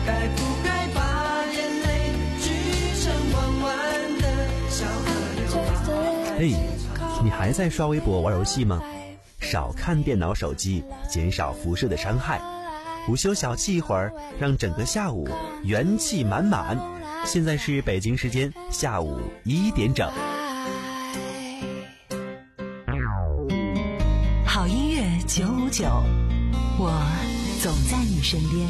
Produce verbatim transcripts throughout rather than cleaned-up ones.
该不该把眼泪聚成弯弯的小河流吧。 嘿，你还在刷微博玩游戏吗？少看电脑手机，减少辐射的伤害。午休小憩一会儿，让整个下午元气满满。现在是北京时间下午一点整。 好音乐九五九，我总在你身边。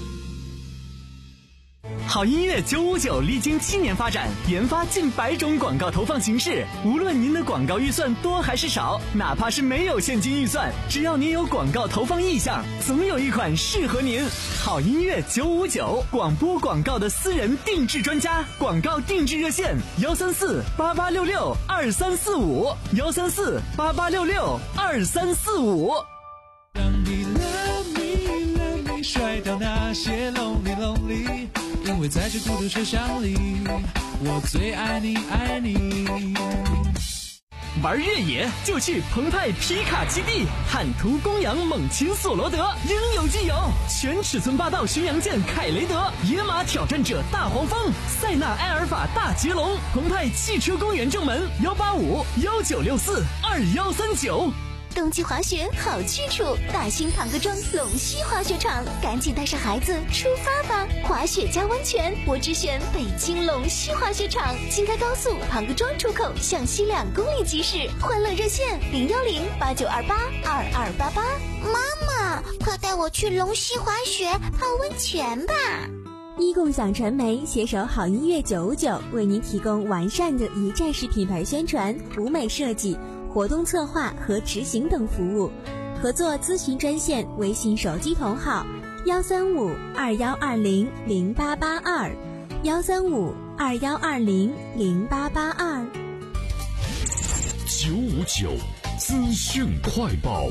好音乐九五九历经七年发展，研发近百种广告投放形式。无论您的广告预算多还是少，哪怕是没有现金预算，只要您有广告投放意向，总有一款适合您。好音乐九五九，广播广告的私人定制专家，广告定制热线幺三四八八六六二三四五幺三四八八六六二三四五。 让你 love me love me 甩掉那些 lonely lonely，因为在这孤独车厢里，我最爱你爱你。 玩越野就去澎湃皮卡基地，坦途公羊猛禽索罗德应有尽有，全尺寸霸道巡洋舰凯雷德，野马挑战者大黄蜂，塞纳埃尔法大捷龙，澎湃汽车公园正门幺八五幺九六四二幺三九。 冬季滑雪好去处，大兴庞各庄龙溪滑雪场，赶紧带上孩子出发吧！滑雪加温泉，我只选北京龙溪滑雪场。京开高速庞各庄出口向西两公里即驶，欢乐热线零幺零八九二八二二八八。 妈妈，快带我去龙溪滑雪泡温泉吧！ 一共享传媒携手好音乐九五九，为您提供完善的一站式品牌宣传、舞美设计、活动策划和执行等服务。合作咨询专线微信手机同号幺三五二幺二零零八八二幺三五二幺二零零八八二。 九五九资讯快报。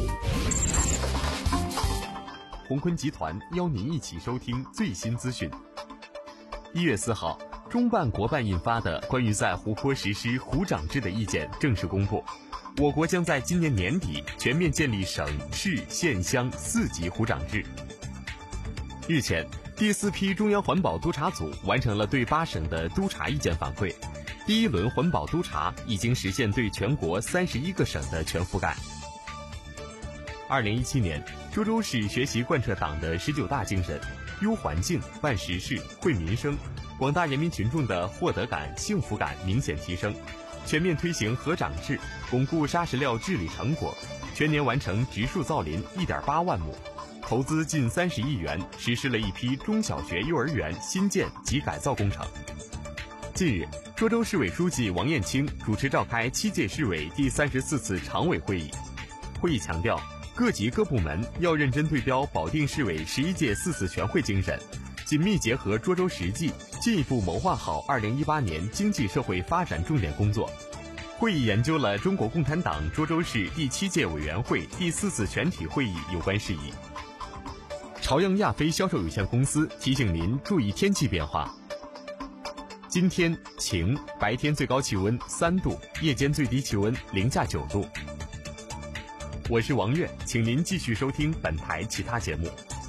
鸿坤集团邀您一起收听最新资讯。一月四号，中办国办印发的关于在湖泊实施湖长制的意见正式公布。我国将在今年年底全面建立省、市、县、乡四级湖长制。日前，第四批中央环保督察组完成了对八省的督察意见反馈，第一轮环保督察已经实现对全国三十一个省的全覆盖。二零一七年，涿州市学习贯彻党的十九大精神，忧环境、办实事、惠民生，广大人民群众的获得感、幸福感明显提升。全面推行河长制，巩固砂石料治理成果，全年完成植树造林 一点八万亩，投资近三十亿元，实施了一批中小学、幼儿园新建及改造工程。近日，涿州市委书记王艳清主持召开七届市委第三十四次常委会议。会议强调，各级各部门要认真对标保定市委十一届四次全会精神，紧密结合涿州实际，进一步谋划好二零一八年经济社会发展重点工作。会议研究了中国共产党涿州市第七届委员会第四次全体会议有关事宜。朝阳亚非销售有限公司提醒您注意天气变化。今天晴，白天最高气温三度，夜间最低气温零下九度。我是王悦，请您继续收听本台其他节目。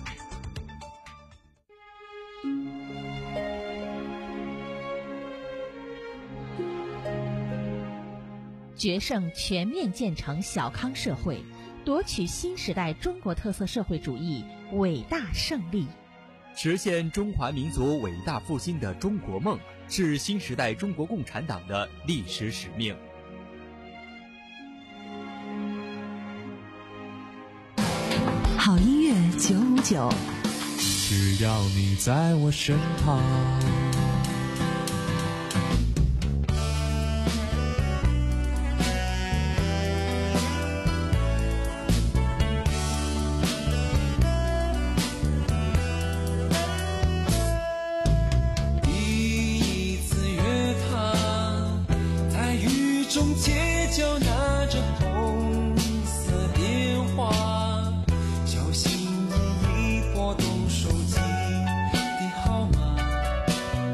决胜全面建成小康社会，夺取新时代中国特色社会主义伟大胜利， 实现中华民族伟大复兴的中国梦，是新时代中国共产党的历史使命。 好音乐九五九， 只要你在我身旁。 中街角拿着红色电话，小心翼翼拨动手机的号码。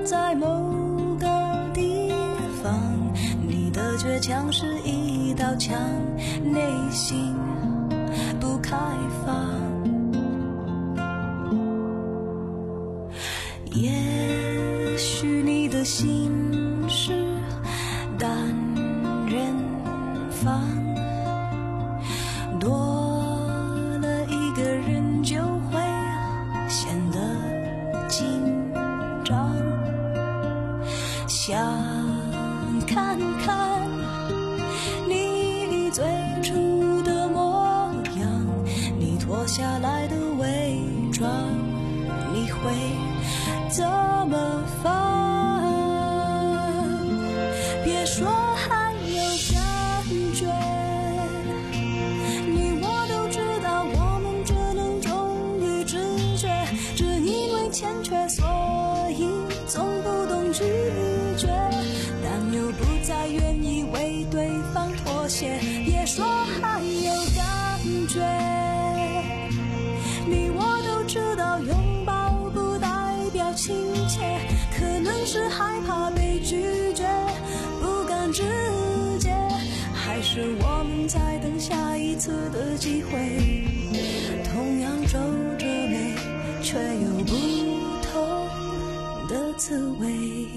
在某个地方，你的倔强是一道墙，内心不开放。也许你的心是单人房，多了一个人就会显得紧张。想看看你最初的模样，你脱下来的伪装，你会怎么放？别说还有感觉，你我都知道我们只能忠于直觉，只因为欠缺所以总不懂拒绝，但又不再愿意为对方妥协。别说还有感觉，你我都知道拥抱不代表亲切，可能是害怕被拒绝，不敢直接，还是我们在等下一次的机会。同样皱着眉，却有不同的滋味。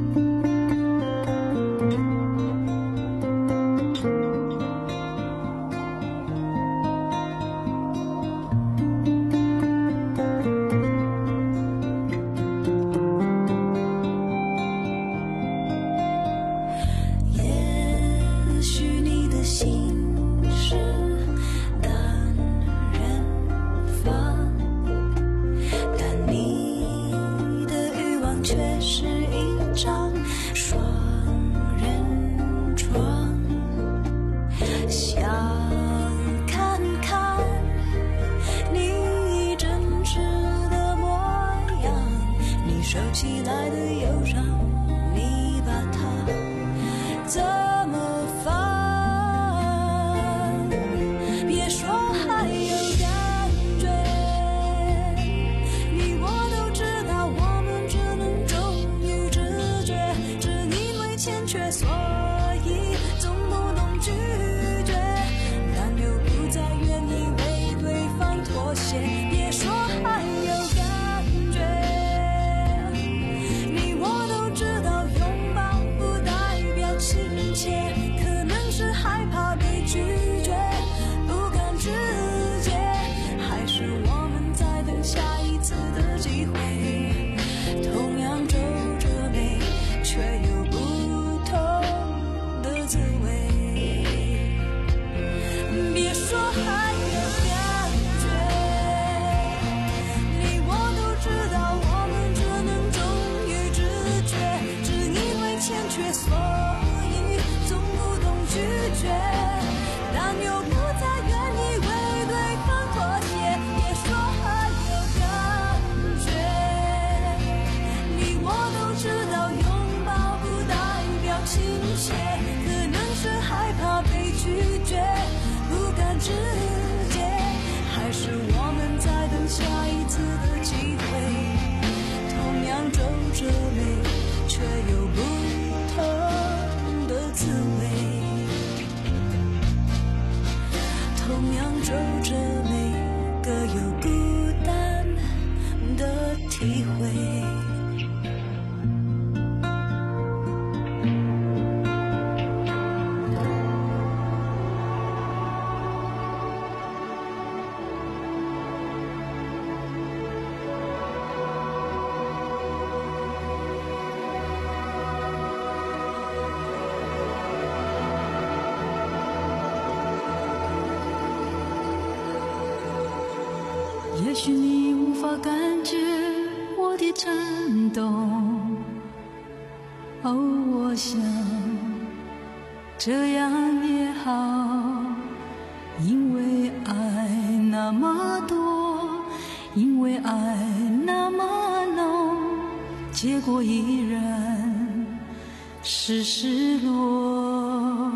也许你无法感觉我的颤动，哦，我想这样也好，因为爱那么多，因为爱那么浓，结果依然是失落。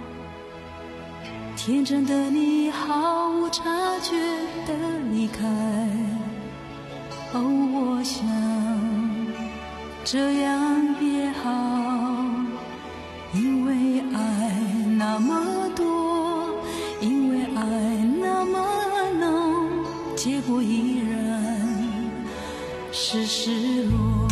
天真的你毫无察觉地离开，哦，我想这样也好，因为爱那么多，因为爱那么浓，结果依然是失落。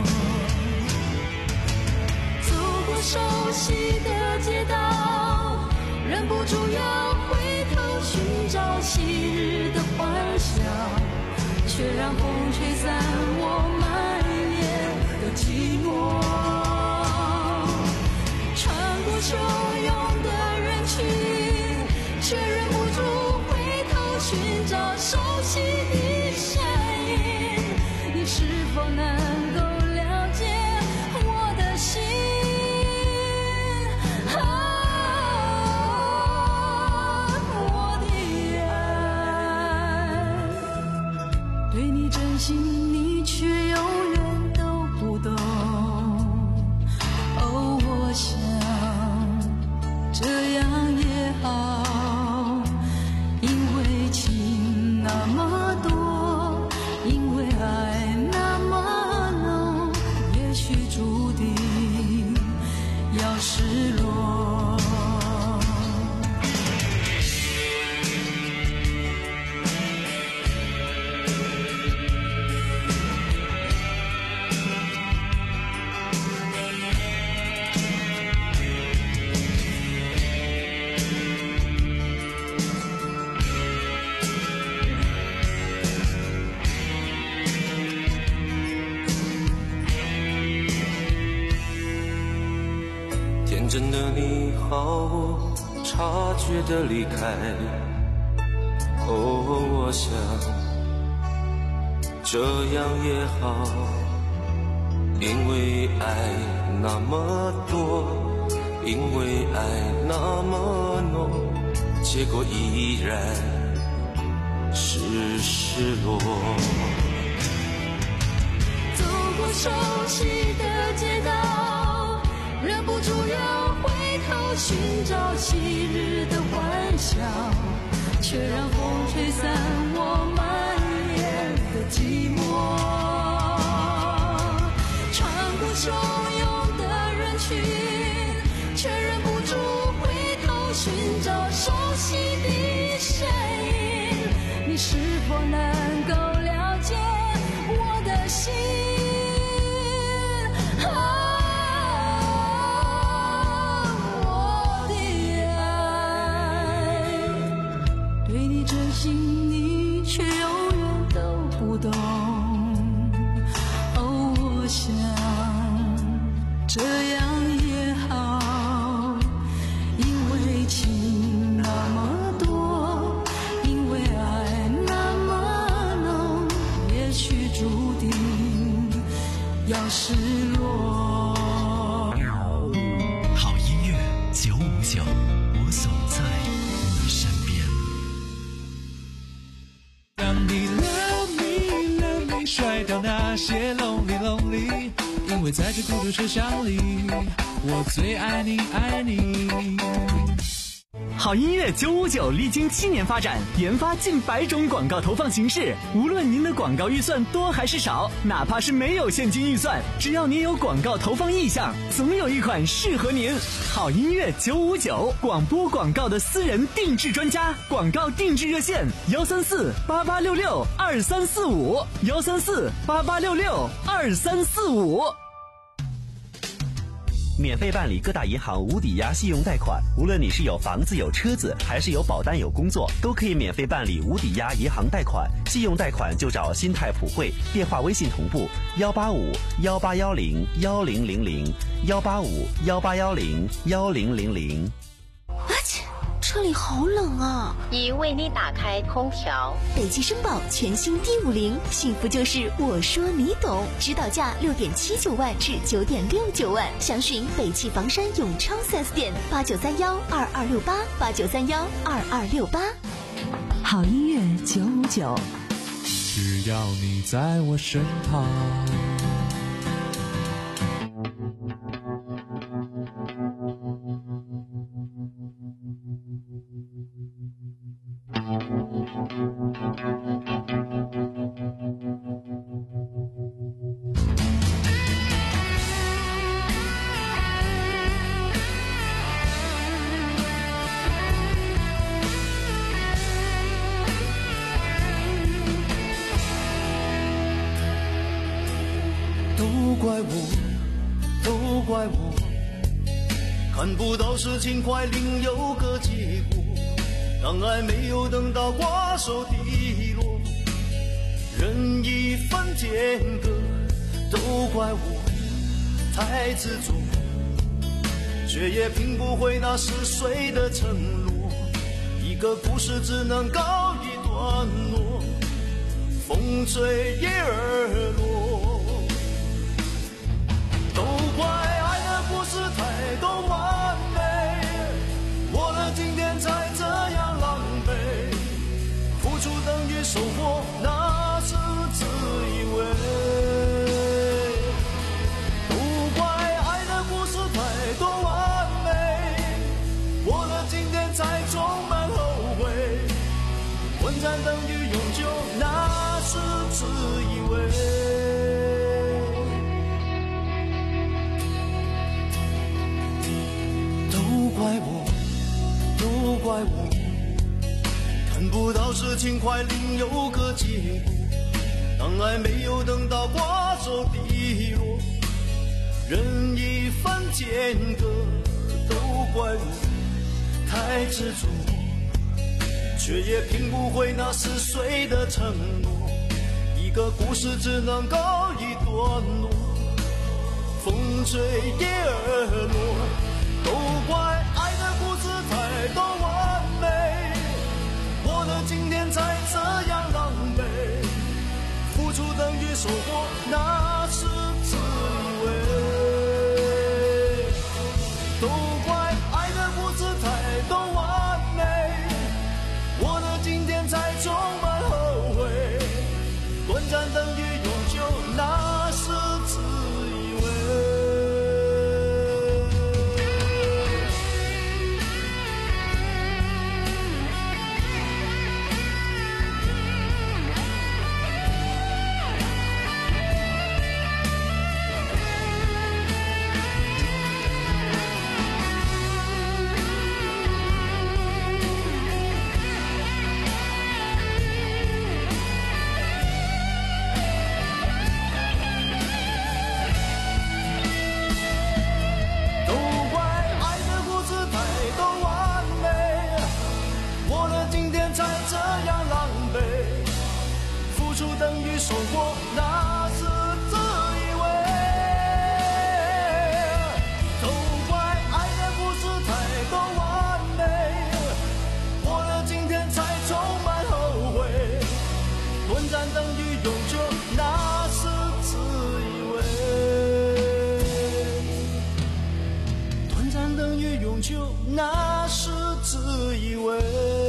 走过熟悉的街道，忍不住要回头寻找昔日的欢笑，却让风吹散我满眼的寂寞。穿过汹涌的人群，却忍不住回头寻找熟悉的身影。你是否能够了解我的心？啊，我的爱，对你真心，你却永远都不懂。哦，我想这样也好，因为情那么多，因为爱那么浓，也许注定要失落。 天真的你好，我察觉的离开。哦，我想这样也好，因为爱那么多，因为爱那么浓，结果依然是失落。 走过熟悉的街道，忍不住要回头寻找昔日的欢笑，却让风吹散我满眼的寂寞。穿过汹涌的人群，却忍不住回头寻找熟悉的身影。你是否能够了解我的心？你却永远都不懂。哦，我想这样也好，因为情那么多，因为爱那么浓，也许注定要失落。 好音乐九五九，我总在你身边。 当你 love me love me 甩掉那些 lonely lonely， 因为在这孤独车厢里，我最爱你爱你。 好音乐九五九历经七年发展，研发近百种广告投放形式。无论您的广告预算多还是少，哪怕是没有现金预算，只要您有广告投放意向，总有一款适合您。好音乐九五九，广播广告的私人定制专家，广告定制热线：幺三四八八六六二三四五，幺三四八八六六二三四五。 免费办理各大银行无抵押信用贷款，无论你是有房子有车子，还是有保单有工作，都可以免费办理无抵押银行贷款。信用贷款就找新泰普惠，电话微信同步幺八五幺八幺零幺零零零幺八五幺八幺零幺零零零。 啊切，这里好冷啊！ 已为你打开空调。 北汽绅宝全新 D 五零，幸福就是我说你懂，指导价六点七九万至九点六九万，详询北汽房山永昌 四 S 店八九三幺二二六八八九三幺二二六八。 好音乐九五九， 只要你在我身旁。 怪我看不到事情快另有个结果，当爱没有等到瓜熟蒂落，人已分间隔，都怪我太执着，却也拼不回那是谁的承诺。一个故事只能告一段落，风吹叶儿落。都怪爱的故事太多完美，过了今天才这样狼狈，付出等于收获，那是自以为。都怪爱的故事太多完美，过了今天才充满后悔，混战等于永久，那是自以为。都怪我，都怪我，看不到事情快另有个结果，当爱没有等到瓜熟蒂落，人已分间隔。都怪我太执着，却也拼不回那是谁的承诺。一个故事只能告一段落，风吹叶儿落。都怪爱的故事太多完美，过了今天才这样狼狈，付出等于收获，那是自以为。都怪爱的故事太多完美，过了今天才充满后悔，短暂等于永久，那是自以为。等于收获，那是自以为。都怪爱的故事太多完美，过了今天才充满后悔，短暂等于永久，那是自以为。短暂等于永久，那是自以为。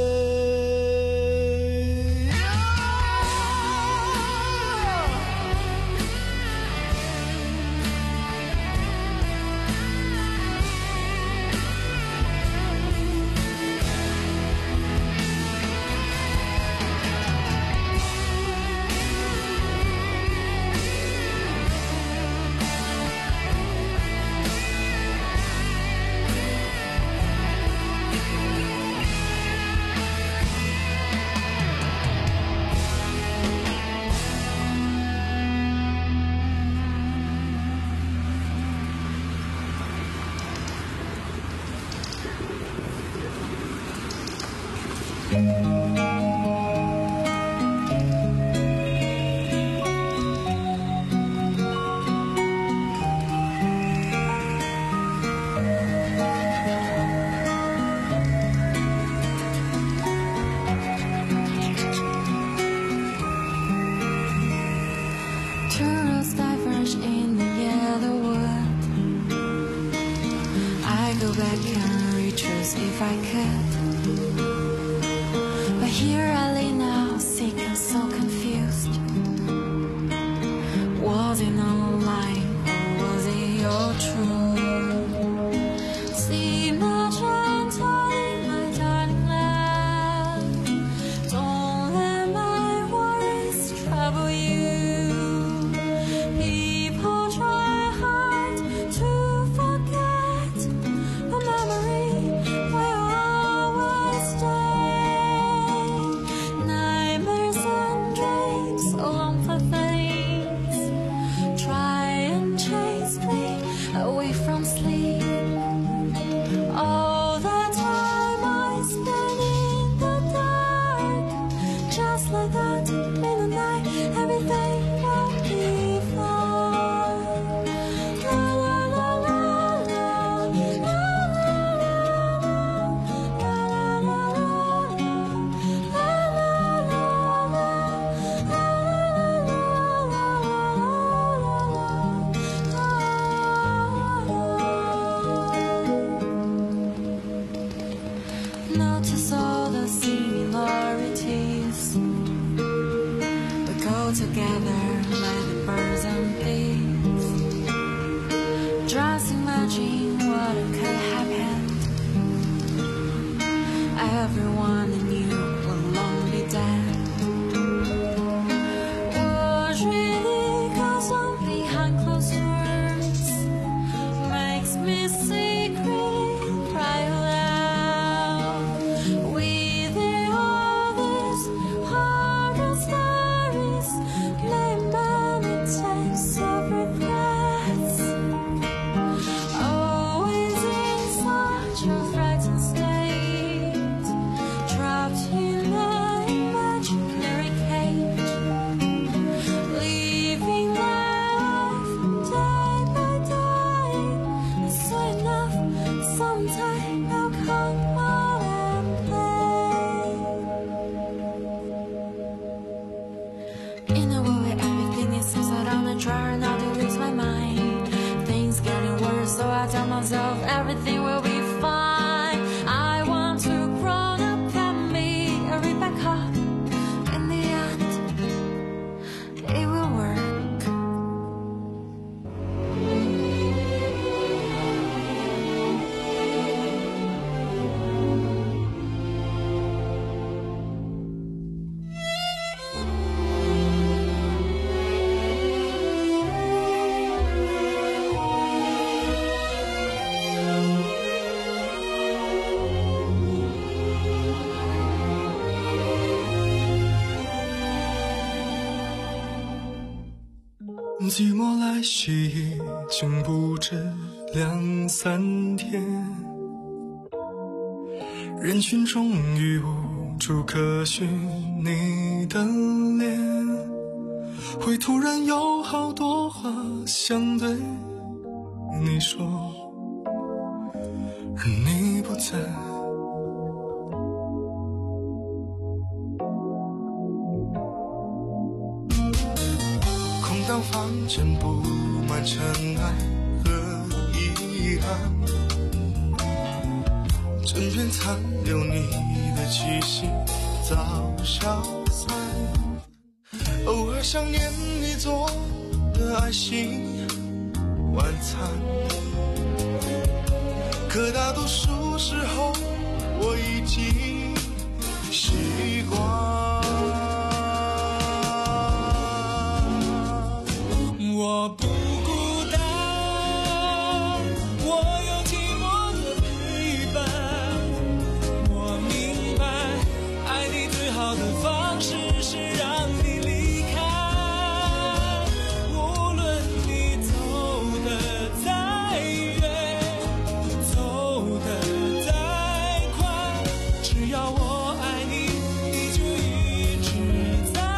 If I could, but here I lay now, sick and so confused. Was it not lying or was it your truth? See my darling, my darling love, don't let my worries trouble you. People try hard to forget a memory will always stay. Nightmares and dreams, so long for things. Try and chase me away from sleep. All the time I spend in the dark, just like that in the night, everything will be fine. La la la la la, la la la la, notice all the similarities we go together like the birds and bees. Just imagine what could happen. Everyone I knew will long be dead. What really goes on behind closed doors makes me secretly cry aloud. Within all these horror stories lay many types of regrets. Always in such a frightened state, trapped in an imaginary cage, living my life day by day. It's so enough, sometime I'll come out and play. In a way, everything is upside down and trying not to lose my mind. Things getting worse, so I tell myself everything will be fine. I want to grown up and be a Rebecca. In the end, it will work. 寂寞来袭已经不止两三天，人群中已无处可寻你的脸，会突然有好多话想对你说，而你不在。当房间布满尘埃和遗憾，枕边残留你的气息早消散，偶尔想念你做的爱心晚餐，可大多数时候我已经习惯。 我不孤单，我有寂寞的陪伴。我明白，爱你最好的方式是让你离开。无论你走得再远，走得再快，只要我爱你，你就一直在。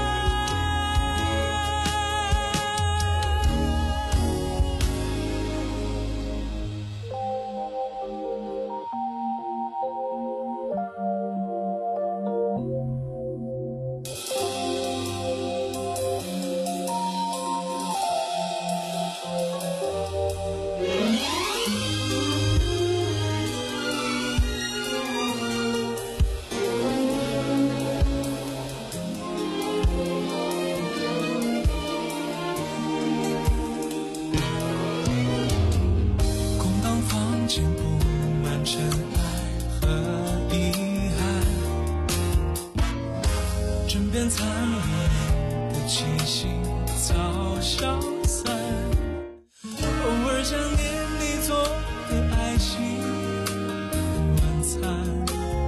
残留的气息早消散，偶尔想念你做的爱心晚餐，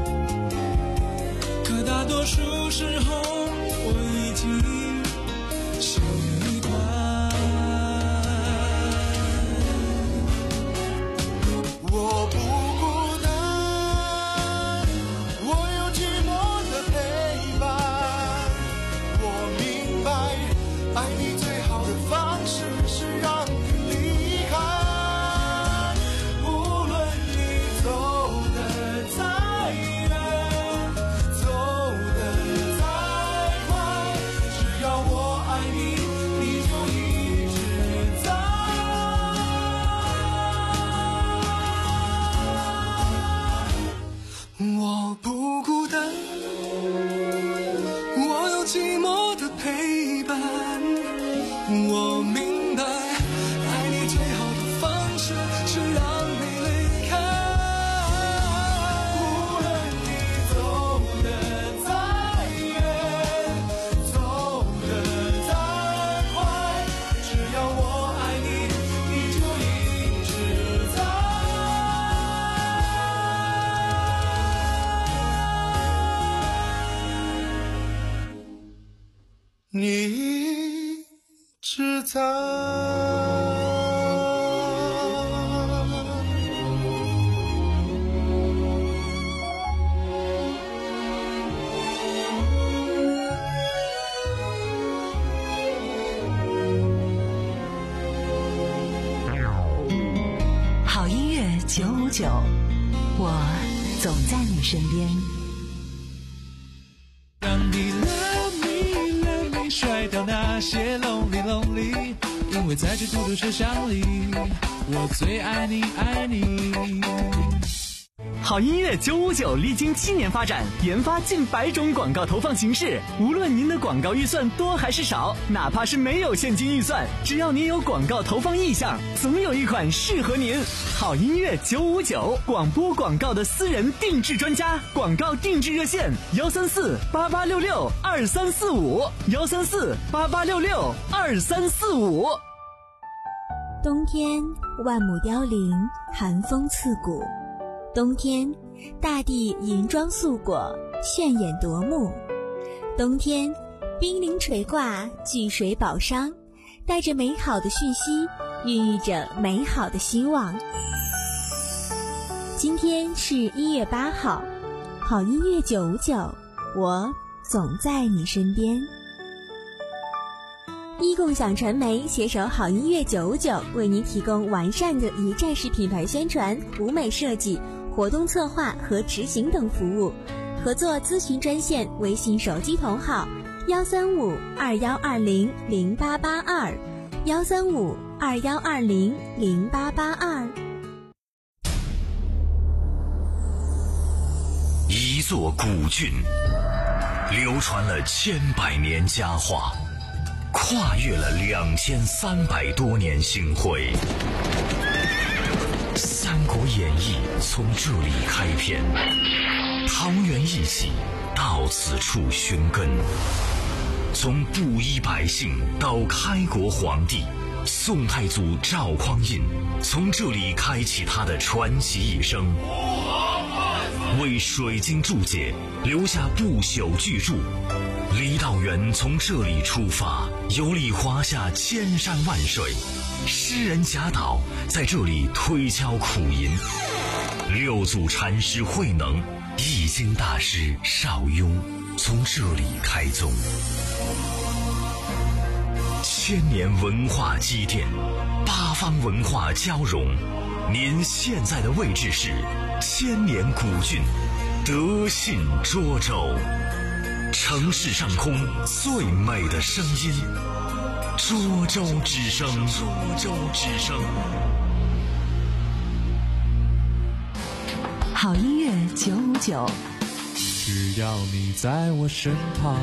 可大多数时候我已经习惯。 式是让你离开。无论你走得再远，走得再快，只要我爱你，你就一直在。你一直在。 好音乐九五九，我总在你身边。 让你 love me love me 甩掉那些 lonely lonely， 因为在这孤独车厢里，我最爱你爱你。 好音乐九五九历经七年发展，研发近百种广告投放形式。无论您的广告预算多还是少，哪怕是没有现金预算，只要您有广告投放意向，总有一款适合您。好音乐九五九，广播广告的私人定制专家，广告定制热线：幺三四八八六六二三四五，幺三四八八六六二三四五。 冬天万木凋零，寒风刺骨。冬天，大地银装素裹，炫眼夺目。冬天，冰凌垂挂，聚水宝商，带着美好的讯息，孕育着美好的希望。今天是一月八号，好音乐九五九，我总在你身边。一共享传媒携手好音乐九五九，为您提供完善的一站式品牌宣传、舞美设计、活动策划和执行等服务。合作咨询专线：微信手机同号幺三五二幺二零零八八二，幺三五二幺二零零八八二。 一座古郡，流传了千百年佳话，跨越了两千三百多年星辉。《三国演义》从这里开篇，桃园一起到此处寻根。从布衣百姓到开国皇帝，宋太祖赵匡胤从这里开启他的传奇一生，为水晶注解留下不朽巨著。李道元从这里出发，游历华夏千山万水。诗人贾岛在这里推敲苦吟，六祖禅师慧能、易经大师邵雍从这里开宗。千年文化积淀，八方文化交融。您现在的位置是千年古郡德信涿州，城市上空最美的声音，涿州之声，涿州之声。 好音乐九五九， 只要你在我身旁。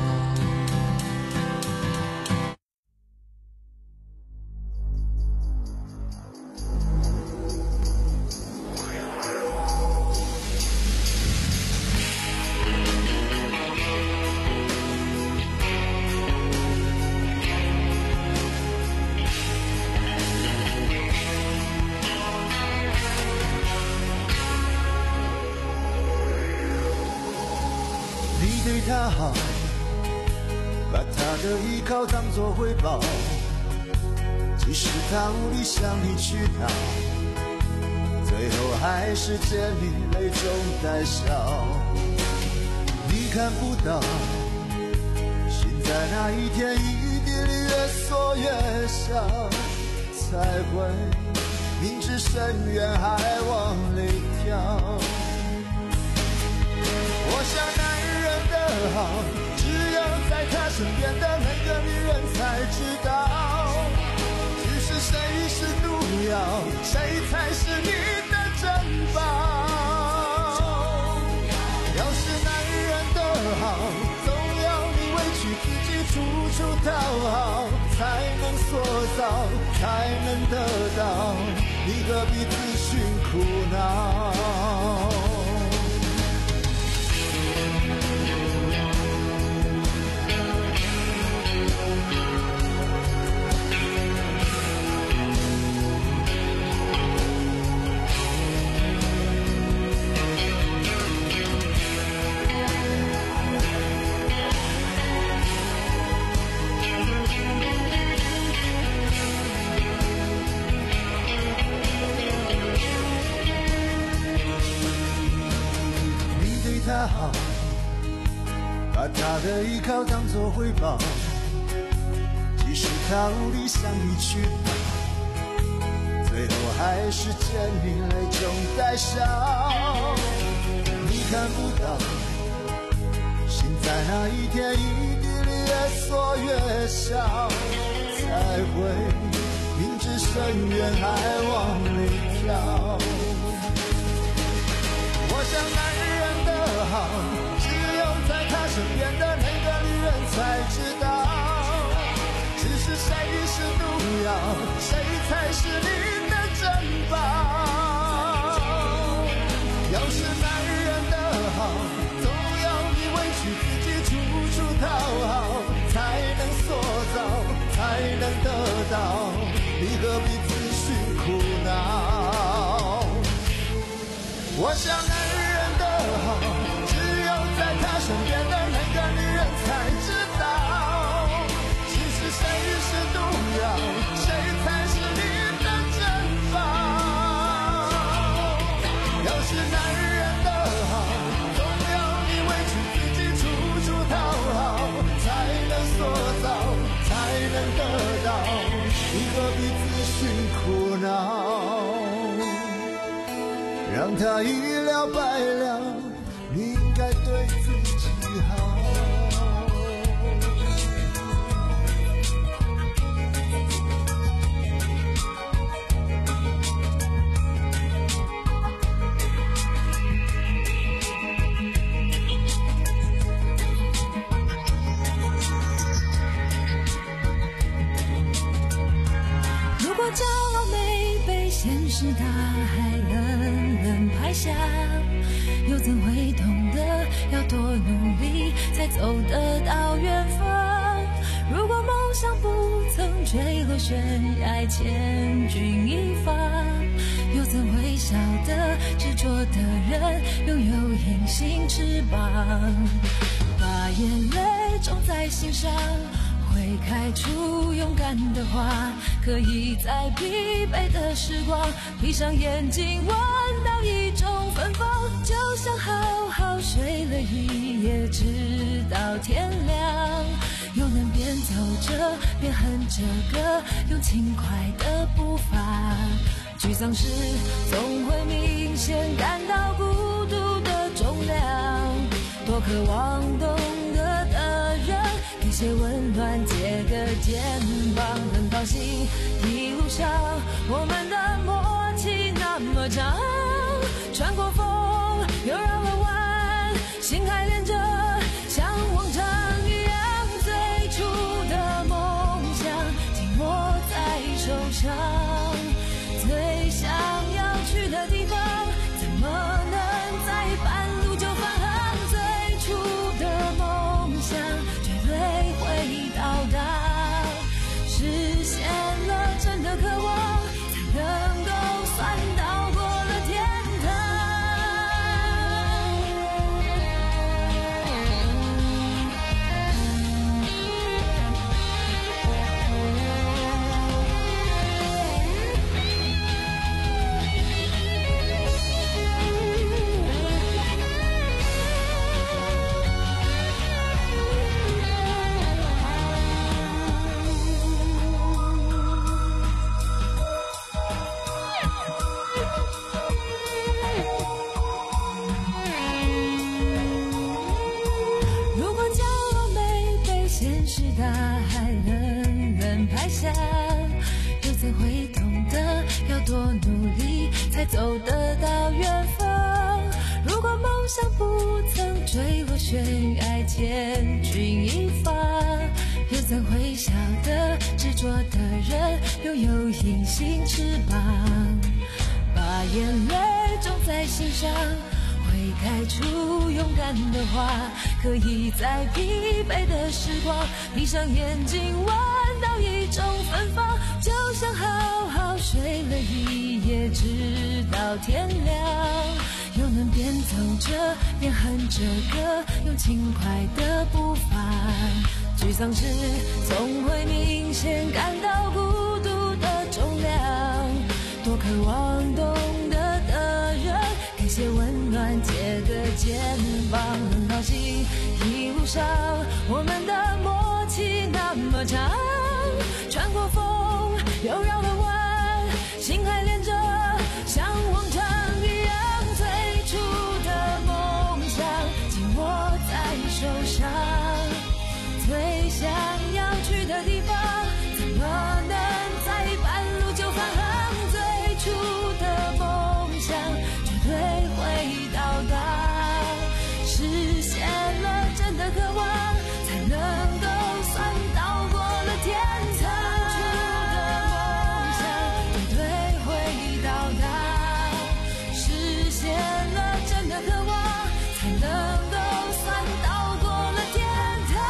对他好，把他的依靠当作回报，即使他无力向你去讨，最后还是见你泪中带笑。你看不到，心在那一天一地里越缩越小，才会明知深渊还往里跳。我想男人的好，只有在他身边的那个女人才知道。只是谁是毒药，谁才是你的珍宝。要是男人的好，总要你委屈自己处处讨好，才能塑造，才能得到一个何必自寻苦恼？他好，把他的依靠当作回报，即使他无力向你去讨，最后还是见你泪中带笑。你看不到，心在那一天一滴里越缩越小，才会明知深渊还往里跳。我想男人的好，只有在他身边的那个女人才知道。只是谁是毒药，谁才是你的珍宝。要是男人的好，总要你委屈自己处处讨好，才能塑造，才能得到。你何必自寻苦恼？我想男人的好，只有在他身边的那个女人才知道。其实谁是毒药，谁才是你的珍宝。要是男人的好，总要你委屈自己处处讨好，才能塑造，才能得到。你何必自寻苦恼？让他一了百了，你应该对自己好。 如果骄傲没被现实大海冷冷拍下，又怎会懂得要多努力才走得到远方？如果梦想不曾坠落悬崖千钧一发，又怎会晓得执着的人拥有隐形翅膀？把眼泪种在心上，会开出勇敢的花，可以在疲惫的时光闭上眼睛闻到一种芬芳，就像好好睡了一夜直到天亮，又能边走着边哼着歌，用轻快的步伐。沮丧时总会明显感到孤独的重量，多渴望懂得的人给些温暖，借个肩膀，很高兴一路上我们的默契那么长，穿过风又绕了弯，心还连着像往常一样，最初的梦想紧握在手上，最想要去的地方怎么能在半路就返航？最初的梦想绝对会到达，实现了真的渴望，才能够算到过了天堂。如果骄傲没被现实大海冷冷拍下，又怎会懂得要多努力才走得到远方？如果梦想不曾坠落悬崖千钧一发，又怎会晓得执着的人拥有隐形翅膀？ 眼泪种在心上，会开出勇敢的花，可以在疲惫的时光闭上眼睛闻到一种芬芳，就像好好睡了一夜直到天亮，又能边走着边哼着歌，用轻快的步伐，沮丧时总会明显感到孤独的重量，多渴望懂得的人给些温暖，借个肩膀，很高兴一路上我们的默契那么长，穿过风又绕了弯，心还连着像往常一样，最初的梦想紧握在手上，最想要去的地方怎么能在半路就返航，最初的梦想绝对会到达，实现了真的渴望才能够算到过了天堂，最初的梦想绝对会到达，实现了真的渴望才能够算到过了天堂。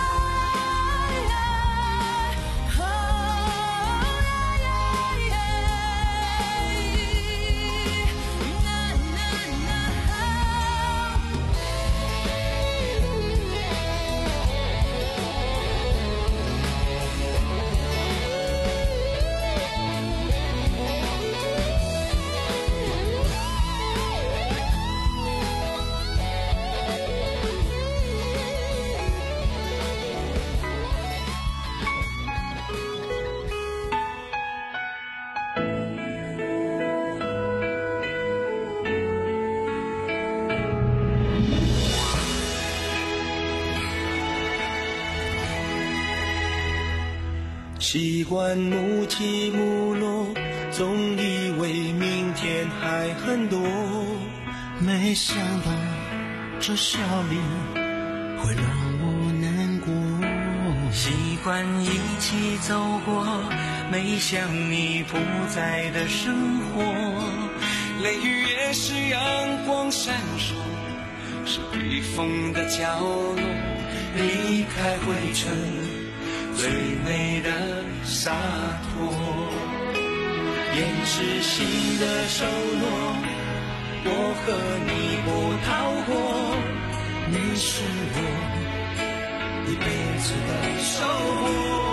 习惯幕起幕落，总以为明天还很多， 没想到这笑脸会让我难过。 习惯一起走过，没想你不在的生活， 雷雨也是阳光闪烁， 是避风的角落，离开灰尘最美的洒脱，掩饰心的承诺，我和你不逃过，你是我一辈子的守护。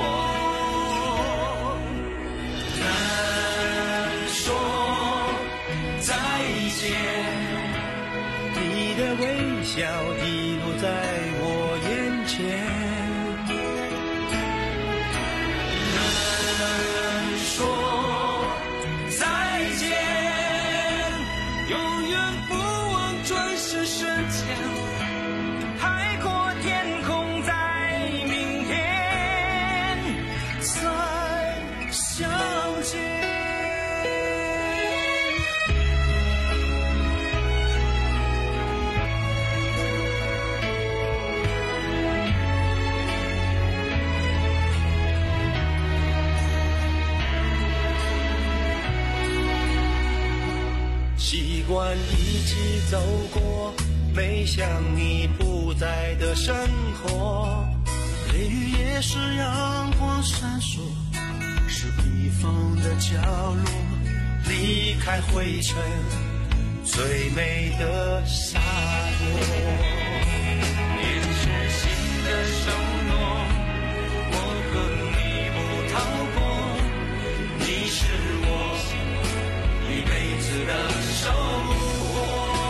难说再见，你的微笑滴落在我眼前，说再见，永远不忘转身瞬间，海阔天空在明天再相见。习惯一起走过，没想你不在的生活， 雷雨也是阳光闪烁，是避风的角落， 离开灰尘最美的洒脱，掩饰心的承诺，我和你不逃过，你是我一辈子的守护。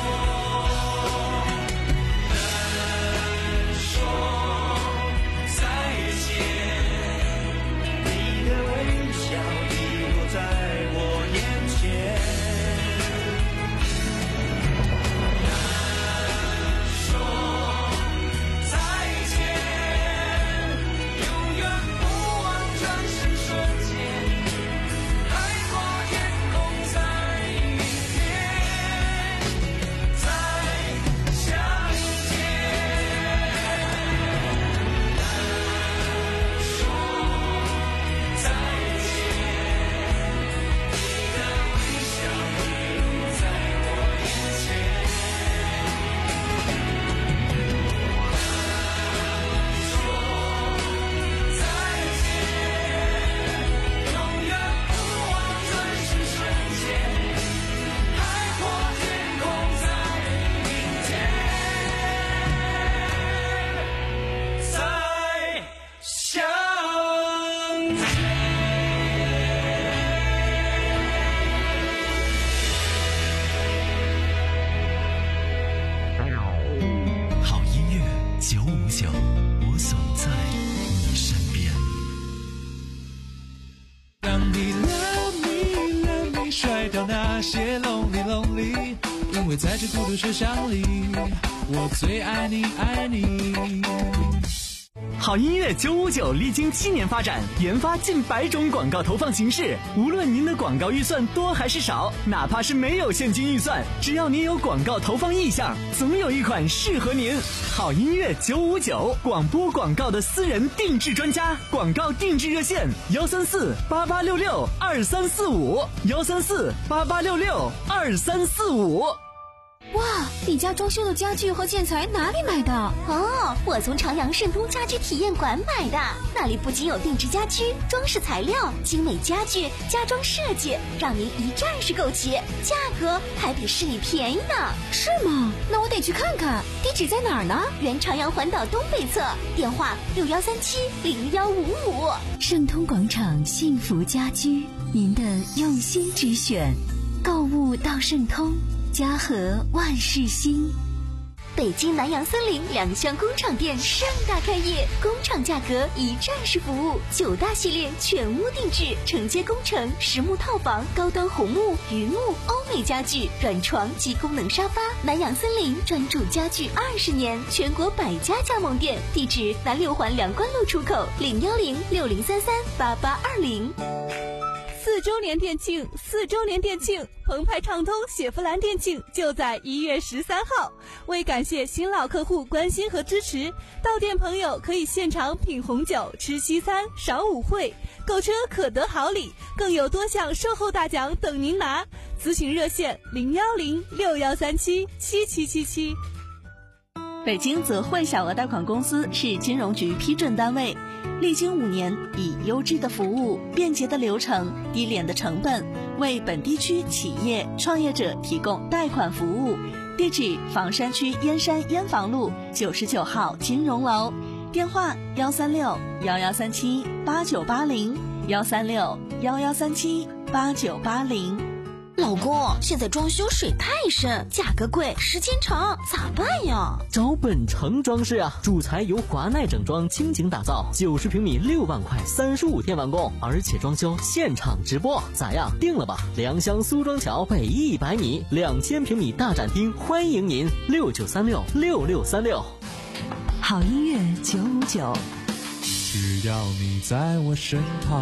难说再见，你的微笑滴落在我眼前。难说九五九，我总在你身边。 让你 love me love me 甩掉那些 lonely lonely， 因为在这孤独车厢里，我最爱你爱你。 好音乐九五九历经七年发展，研发近百种广告投放形式。无论您的广告预算多还是少，哪怕是没有现金预算，只要您有广告投放意向，总有一款适合您。好音乐九五九，广播广告的私人定制专家，广告定制热线：幺三四八八六六二三四五，幺三四八八六六二三四五。 哇，你家装修的家具和建材哪里买的？哦，我从长阳盛通家居体验馆买的。那里不仅有定制家居、装饰材料、精美家具、家装设计，让您一站式购齐，价格还比市里便宜呢。是吗？那我得去看看。地址在哪儿呢？原长阳环岛东北侧，电话六幺三七零幺五五。 盛通广场幸福家居，您的用心之选，购物到盛通。家和万事兴。 北京南阳森林两厢工厂店盛大开业，工厂价格一站式服务，九大系列全屋定制，承接工程、实木套房、高端红木、榆木、欧美家具、软床及功能沙发。南阳森林专注家具二十年，全国百家加盟店，地址南六环梁关路出口零幺零六零三三八八二零。 四周年店庆，四周年店庆，澎湃畅通雪佛兰店庆就在一月十三号。为感谢新老客户关心和支持，到店朋友可以现场品红酒、吃西餐、赏舞会，购车可得好礼，更有多项售后大奖等您拿。咨询热线零幺零六幺三七七七七七。 北京泽汇小额贷款公司是金融局批准单位，历经五年，以优质的服务、便捷的流程、低廉的成本，为本地区企业创业者提供贷款服务。地址：房山区燕山燕房路九十九号金融楼，电话：幺三六幺幺三七八九八零，幺三六幺幺三七八九八零。 老公，现在装修水太深，价格贵，时间长，咋办呀？ 找本城装饰啊，主材由华奈整装倾情打造，九十平米六万块，三十五天完工，而且装修现场直播，咋样？定了吧？良乡苏庄桥北一百米，两千平米大展厅，欢迎您，六九三六六六三六。 好音乐九五九， 只要你在我身旁。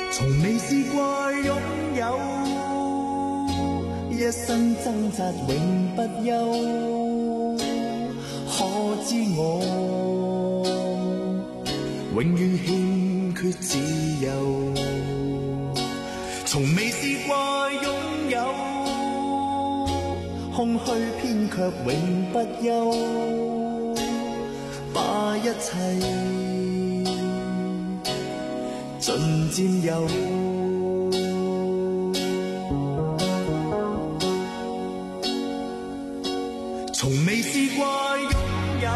從未試過擁有，一生掙扎永不休。可知我永遠欠缺自由，從未試過擁有，空虛偏卻永不休，把一切盡佔有。從未試過擁有，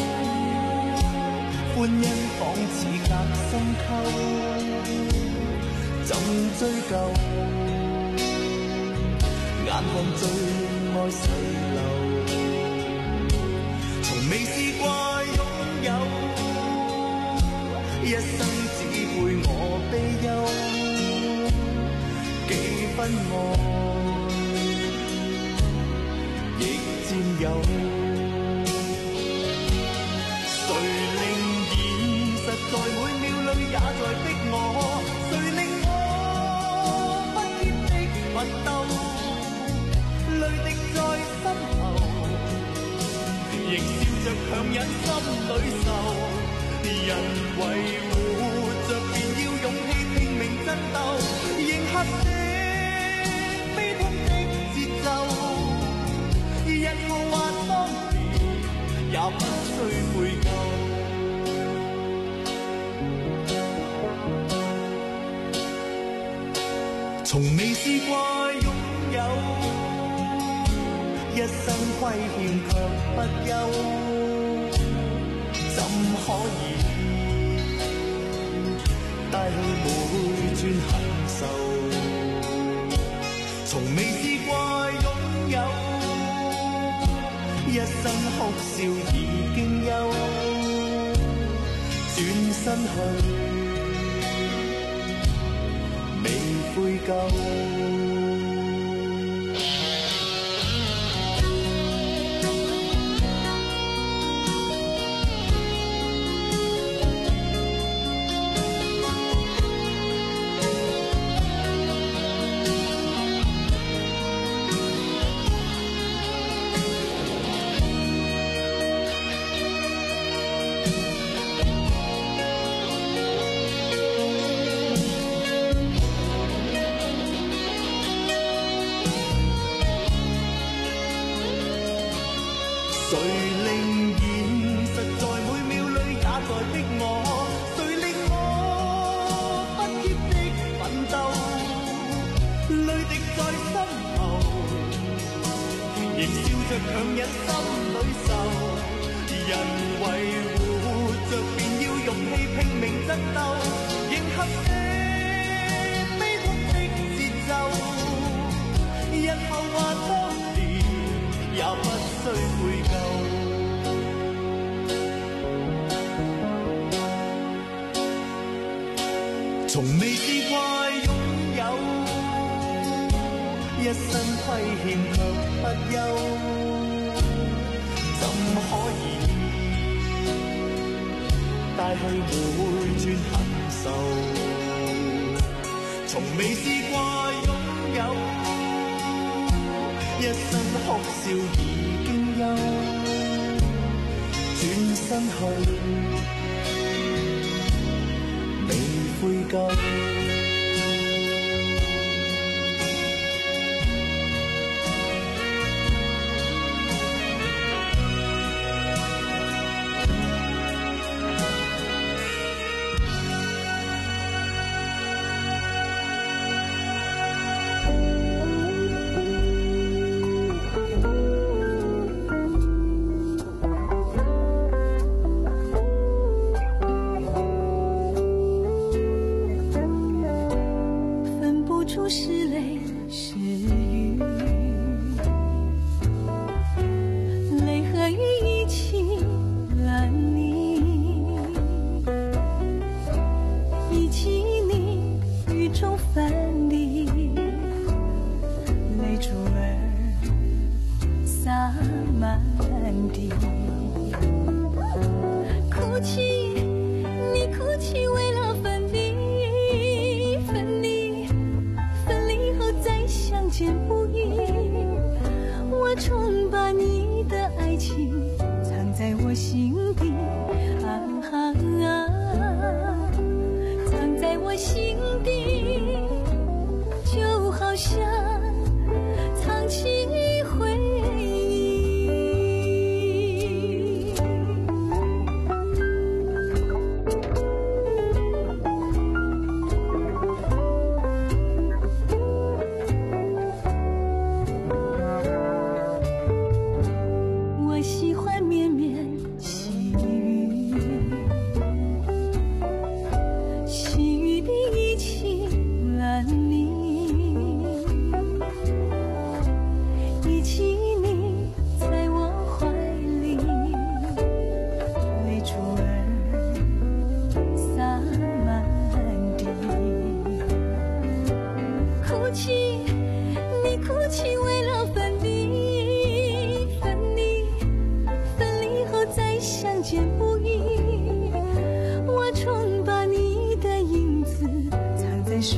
歡欣仿似隔深溝，怎追究？眼看最愛逝流，從未試過擁有，一生只配我悲憂，幾分愛亦佔有。誰令現實在每秒裏也在逼我？誰令我不竭的奮鬥，淚滴在心頭，仍笑着強忍心裏愁。人為活着便要勇氣拼命爭鬥，迎合這悲痛的節奏。日後或當年也不需悔疚。從未試過擁有，一生虧欠卻不憂，怎可以帶去每轉恨愁？從未試過擁有，一生哭笑已經休，轉身去未悔疚。誰令現實在每秒裏也在逼我？誰令我不竭的奮鬥？淚滴在心頭，仍笑着強忍心裏愁。人為活着便要勇氣拼命爭鬥，迎合這悲痛的節奏。日後或當年也不需悔疚。從未試過擁有，一生虧欠卻不憂，怎可以帶去每轉恨愁？從未試過擁有，一生哭笑已經休，轉身去未悔疚。 哭泣，你哭泣，为了分离，分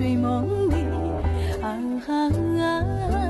睡梦里，啊啊啊